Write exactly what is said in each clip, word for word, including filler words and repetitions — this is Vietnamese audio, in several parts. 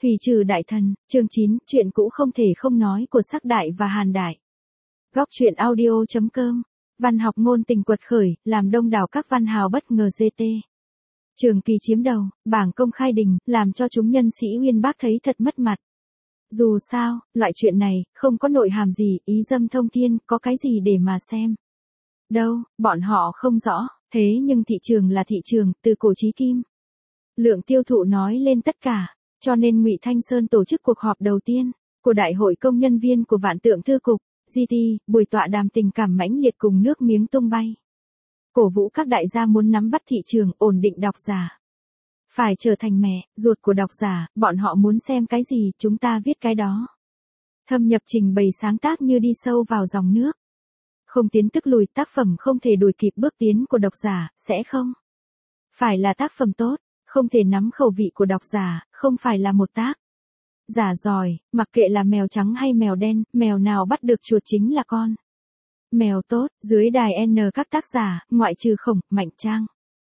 Hủy trừ đại thần, chương chín, chuyện cũ không thể không nói của Sắc Đại và Hàn Đại. Góc truyện audio.com, văn học ngôn tình quật khởi, làm đông đảo các văn hào bất ngờ giê tê. Trường Kỳ chiếm đầu, bảng công khai đình, làm cho chúng nhân sĩ uyên bác thấy thật mất mặt. Dù sao, loại chuyện này, không có nội hàm gì, ý dâm thông thiên, có cái gì để mà xem. Đâu, bọn họ không rõ, thế nhưng thị trường là thị trường, từ cổ chí kim. Lượng tiêu thụ nói lên tất cả. Cho nên Ngụy Thanh Sơn tổ chức cuộc họp đầu tiên của Đại hội công nhân viên của Vạn Tượng Thư Cục, giê tê, buổi tọa đàm tình cảm mãnh liệt cùng nước miếng tung bay. Cổ vũ các đại gia muốn nắm bắt thị trường, ổn định độc giả. Phải trở thành mẹ, ruột của độc giả, bọn họ muốn xem cái gì, chúng ta viết cái đó. Thâm nhập trình bày sáng tác như đi sâu vào dòng nước. Không tiến tức lùi, tác phẩm không thể đuổi kịp bước tiến của độc giả, sẽ không. Phải là tác phẩm tốt. Không thể nắm khẩu vị của độc giả, không phải là một tác giả giỏi, mặc kệ là mèo trắng hay mèo đen, mèo nào bắt được chuột chính là con mèo tốt. Dưới đài N các tác giả, ngoại trừ Khổng, Mạnh Trang,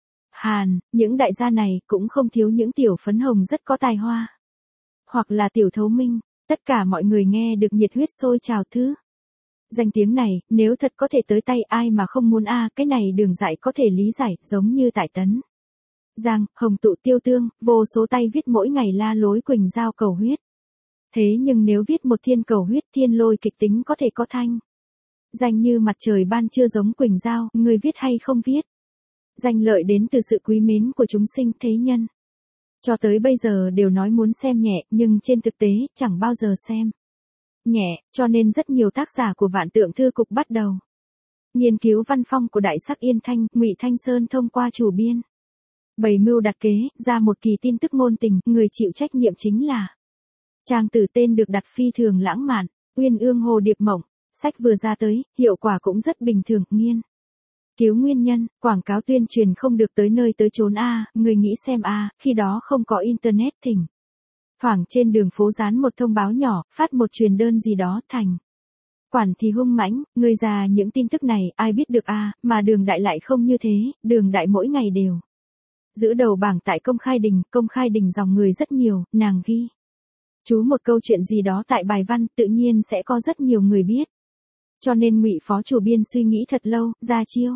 Hàn, những đại gia này cũng không thiếu những tiểu phấn hồng rất có tài hoa. Hoặc là tiểu thấu minh, tất cả mọi người nghe được nhiệt huyết sôi trào thứ. Danh tiếng này, nếu thật có thể tới tay ai mà không muốn a cái này Đường Dại có thể lý giải, giống như tại Tấn Giang, Hồng Tụ Tiêu Tương, vô số tay viết mỗi ngày la lối Quỳnh Giao cầu huyết. Thế nhưng nếu viết một thiên cầu huyết thiên lôi kịch tính có thể có thanh danh như mặt trời ban trưa giống Quỳnh Giao, người viết hay không viết. Danh lợi đến từ sự quý mến của chúng sinh thế nhân. Cho tới bây giờ đều nói muốn xem nhẹ, nhưng trên thực tế, chẳng bao giờ xem nhẹ, cho nên rất nhiều tác giả của Vạn Tượng Thư Cục bắt đầu nghiên cứu văn phong của Đại Sắc Yên Thanh, Ngụy Thanh Sơn thông qua chủ biên. Bày mưu đặt kế, ra một kỳ tin tức ngôn tình, người chịu trách nhiệm chính là trang tử tên được đặt phi thường lãng mạn, Uyên Ương Hồ Điệp Mộng. Sách vừa ra tới, hiệu quả cũng rất bình thường, nghiên cứu nguyên nhân, quảng cáo tuyên truyền không được tới nơi tới chốn a, người nghĩ xem a, khi đó không có internet thỉnh thoảng trên đường phố dán một thông báo nhỏ, phát một truyền đơn gì đó, thành quản thì hung mãnh, người già những tin tức này ai biết được a, mà Đường Đại lại không như thế, Đường Đại mỗi ngày đều giữ đầu bảng tại công khai đình, công khai đình dòng người rất nhiều, nàng ghi chú một câu chuyện gì đó tại bài văn, tự nhiên sẽ có rất nhiều người biết. Cho nên Ngụy phó chủ biên suy nghĩ thật lâu, ra chiêu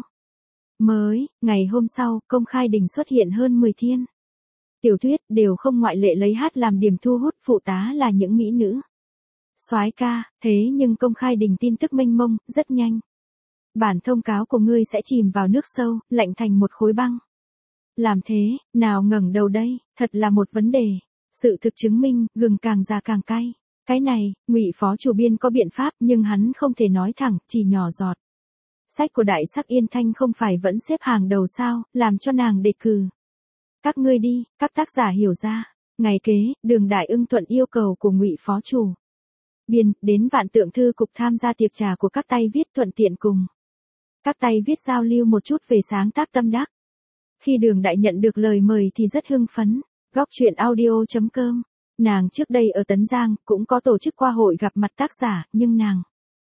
mới. Ngày hôm sau, công khai đình xuất hiện hơn mười thiên tiểu thuyết, đều không ngoại lệ lấy hát làm điểm thu hút, phụ tá là những mỹ nữ soái ca. Thế nhưng công khai đình tin tức mênh mông, rất nhanh bản thông cáo của ngươi sẽ chìm vào nước sâu, lạnh thành một khối băng. Làm thế, nào ngẩng đầu đây, thật là một vấn đề. Sự thực chứng minh, gừng càng già càng cay. Cái này, Ngụy phó chủ biên có biện pháp, nhưng hắn không thể nói thẳng, chỉ nhỏ giọt. Sách của Đại Sắc Yên Thanh không phải vẫn xếp hàng đầu sao, làm cho nàng đề cử. Các ngươi đi, các tác giả hiểu ra. Ngày kế, Đường Đại ưng thuận yêu cầu của Ngụy phó chủ biên, đến Vạn Tượng Thư Cục tham gia tiệc trà của các tay viết, thuận tiện cùng các tay viết giao lưu một chút về sáng tác tâm đắc. Khi Đường Đại nhận được lời mời thì rất hưng phấn. Góc truyện audio.com, nàng trước đây ở Tấn Giang cũng có tổ chức qua hội gặp mặt tác giả, nhưng nàng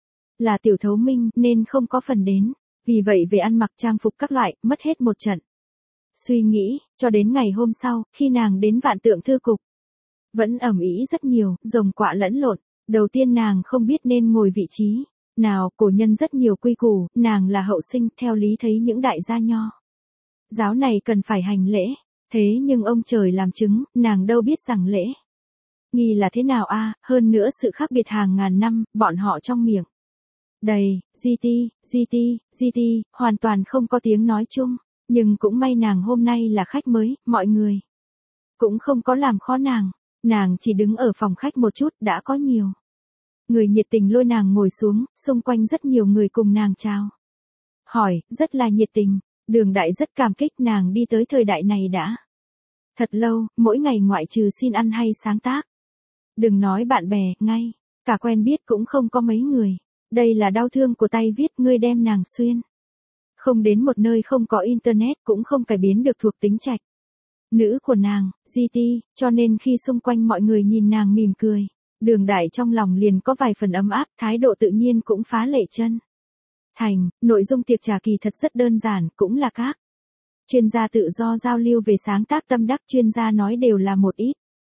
là tiểu thấu minh nên không có phần đến. Vì vậy về ăn mặc trang phục các loại, mất hết một trận suy nghĩ, cho đến ngày hôm sau, khi nàng đến Vạn Tượng Thư Cục. Vẫn ầm ĩ rất nhiều, rồng quạ lẫn lộn. Đầu tiên nàng không biết nên ngồi vị trí nào, cổ nhân rất nhiều quy củ, nàng là hậu sinh, theo lý thấy những đại gia nho giáo này cần phải hành lễ. Thế nhưng ông trời làm chứng, nàng đâu biết rằng lễ nghi là thế nào a, hơn nữa sự khác biệt hàng ngàn năm, bọn họ trong miệng đầy, giê tê, giê tê, giê tê, hoàn toàn không có tiếng nói chung. Nhưng cũng may nàng hôm nay là khách mới, mọi người cũng không có làm khó nàng. Nàng chỉ đứng ở phòng khách một chút, đã có nhiều người nhiệt tình lôi nàng ngồi xuống, xung quanh rất nhiều người cùng nàng chào hỏi, rất là nhiệt tình. Đường Đại rất cảm kích, nàng đi tới thời đại này đã thật lâu, mỗi ngày ngoại trừ xin ăn hay sáng tác. Đừng nói bạn bè, ngay cả quen biết cũng không có mấy người. Đây là đau thương của tay viết, ngươi đem nàng xuyên không đến một nơi không có internet, cũng không cải biến được thuộc tính trạch nữ của nàng, giê tê, cho nên khi xung quanh mọi người nhìn nàng mỉm cười, Đường Đại trong lòng liền có vài phần ấm áp, thái độ tự nhiên cũng phá lệ chân thành. Nội dung tiệc trà kỳ thật rất đơn giản, cũng là các chuyên gia tự do giao lưu về sáng tác tâm đắc. Chuyên gia nói đều là một ít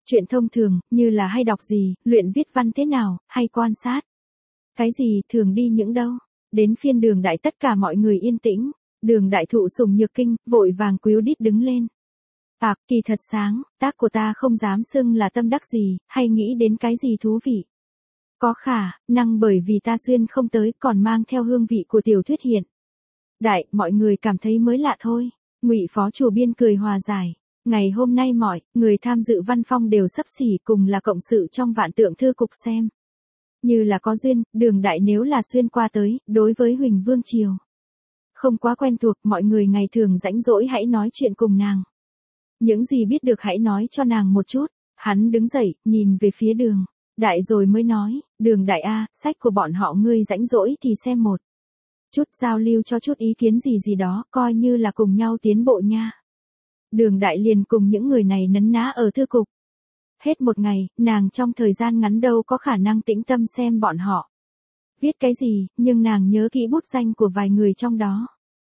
Chuyện thông thường, như là hay đọc gì, luyện viết văn thế nào, hay quan sát. Cái gì, thường đi những đâu. Đến phiên Đường Đại tất cả mọi người yên tĩnh. Đường Đại thụ sủng nhược kinh, vội vàng quýu đít đứng lên. À, kỳ thật sáng, tác của ta không dám xưng là tâm đắc gì, hay nghĩ đến cái gì thú vị. Có khả năng bởi vì ta xuyên không tới còn mang theo hương vị của tiểu thuyết hiện. Đại, mọi người cảm thấy mới lạ thôi. Ngụy phó chủ biên cười hòa giải. Ngày hôm nay mọi người tham dự văn phong đều xấp xỉ cùng là cộng sự trong vạn tượng thư cục xem. Như là có duyên, Đường Đại nếu là xuyên qua tới, đối với Huỳnh Vương Triều. Không quá quen thuộc, mọi người ngày thường rãnh rỗi hãy nói chuyện cùng nàng. Những gì biết được hãy nói cho nàng một chút. Hắn đứng dậy, nhìn về phía Đường Đại rồi mới nói, Đường Đại a, sách của bọn họ ngươi rãnh rỗi thì xem một chút, giao lưu cho chút ý kiến gì gì đó, coi như là cùng nhau tiến bộ nha. Đường Đại liền cùng những người này nấn ná ở thư cục. Hết một ngày, nàng trong thời gian ngắn đâu có khả năng tĩnh tâm xem bọn họ viết cái gì, nhưng nàng nhớ kỹ bút danh của vài người trong đó.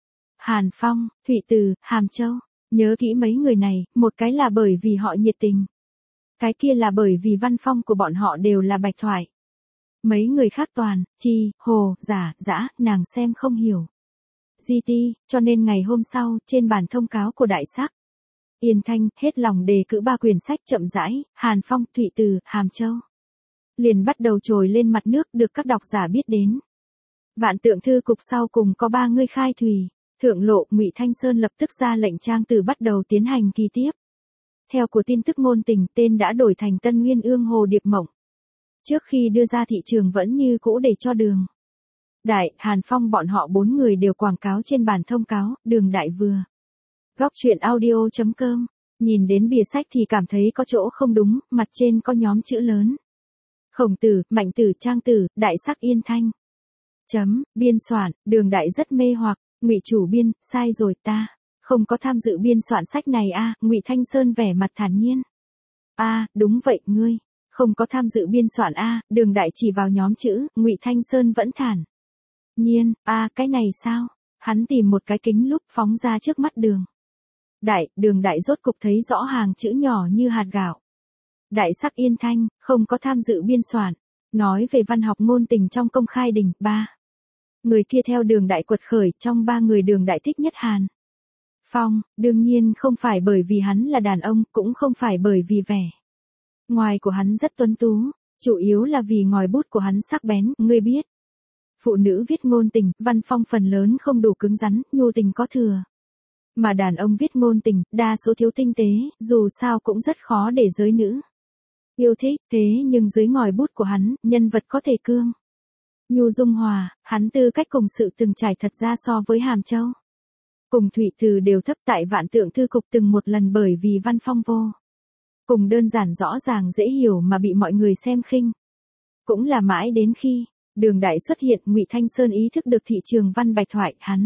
Hàn Phong, Thụy Từ, Hàm Châu, nhớ kỹ mấy người này, một cái là bởi vì họ nhiệt tình. Cái kia là bởi vì văn phong của bọn họ đều là bạch thoại. Mấy người khác toàn, chi, hồ, giả, dã, nàng xem không hiểu. Di ti, cho nên ngày hôm sau, trên bản thông cáo của Đại Sắc Yên Thanh, hết lòng đề cử ba quyển sách chậm rãi, Hàn Phong, Thụy Từ, Hàm Châu. Liền bắt đầu trồi lên mặt nước được các độc giả biết đến. Vạn tượng thư cục sau cùng có ba người khai thùy. Thượng lộ, Ngụy Thanh Sơn lập tức ra lệnh trang từ bắt đầu tiến hành kỳ tiếp. Theo của tin tức ngôn tình, tên đã đổi thành Tân Nguyên Ương Hồ Điệp Mộng. Trước khi đưa ra thị trường vẫn như cũ để cho Đường Đại, Hàn Phong bọn họ bốn người đều quảng cáo trên bản thông cáo, Đường Đại vừa. Góc truyện audio chấm com, nhìn đến bìa sách thì cảm thấy có chỗ không đúng, mặt trên có nhóm chữ lớn. Khổng Tử, Mạnh Tử, Trang Tử, Đại Sắc Yên Thanh. Chấm, biên soạn, Đường Đại rất mê hoặc, Ngụy chủ biên, sai rồi ta. Không có tham dự biên soạn sách này a, à, Ngụy Thanh Sơn vẻ mặt thản nhiên. A, à, đúng vậy, ngươi. Không có tham dự biên soạn a, à, Đường Đại chỉ vào nhóm chữ, Ngụy Thanh Sơn vẫn thản nhiên, a, à, cái này sao? Hắn tìm một cái kính lúp phóng ra trước mắt Đường Đại, Đường Đại rốt cục thấy rõ hàng chữ nhỏ như hạt gạo. Đại Sắc Yên Thanh, không có tham dự biên soạn. Nói về văn học ngôn tình trong công khai đình, ba. Người kia theo Đường Đại quật khởi, trong ba người Đường Đại thích nhất Hàn Phong, đương nhiên không phải bởi vì hắn là đàn ông, cũng không phải bởi vì vẻ ngoài của hắn rất tuấn tú, chủ yếu là vì ngòi bút của hắn sắc bén, ngươi biết. Phụ nữ viết ngôn tình, văn phong phần lớn không đủ cứng rắn, nhu tình có thừa. Mà đàn ông viết ngôn tình, đa số thiếu tinh tế, dù sao cũng rất khó để giới nữ yêu thích, thế nhưng dưới ngòi bút của hắn, nhân vật có thể cương nhu dung hòa, hắn tư cách cùng sự từng trải thật ra so với Hàm Châu cùng Thụy Từ đều thấp tại vạn tượng thư cục từng một lần bởi vì văn phong vô cùng đơn giản rõ ràng dễ hiểu mà bị mọi người xem khinh. Cũng là mãi đến khi Đường Đại xuất hiện, Ngụy Thanh Sơn ý thức được thị trường văn bạch thoại, hắn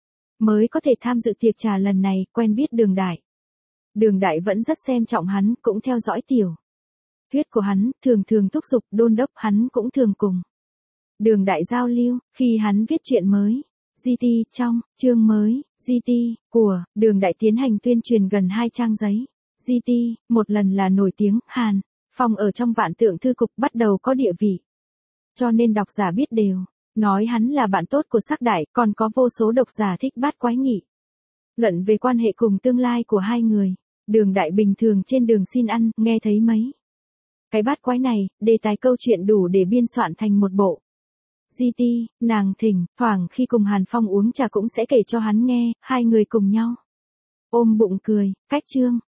mới có thể tham dự tiệc trà lần này, quen biết Đường Đại. Đường Đại vẫn rất xem trọng hắn, cũng theo dõi tiểu thuyết của hắn, thường thường thúc giục đôn đốc, hắn cũng thường cùng Đường Đại giao lưu, khi hắn viết chuyện mới. giê tê, trong, chương mới, giê tê, của, Đường Đại tiến hành tuyên truyền gần hai trang giấy. giê tê, một lần là nổi tiếng, Hàn Phong ở trong vạn tượng thư cục bắt đầu có địa vị. Cho nên độc giả biết đều, nói hắn là bạn tốt của Sắc Đại, còn có vô số độc giả thích bát quái nghị luận về quan hệ cùng tương lai của hai người. Đường Đại bình thường trên đường xin ăn, nghe thấy mấy cái bát quái này, đề tài câu chuyện đủ để biên soạn thành một bộ. giê tê, nàng thỉnh, thoảng khi cùng Hàn Phong uống trà cũng sẽ kể cho hắn nghe, hai người cùng nhau ôm bụng cười, cách chương,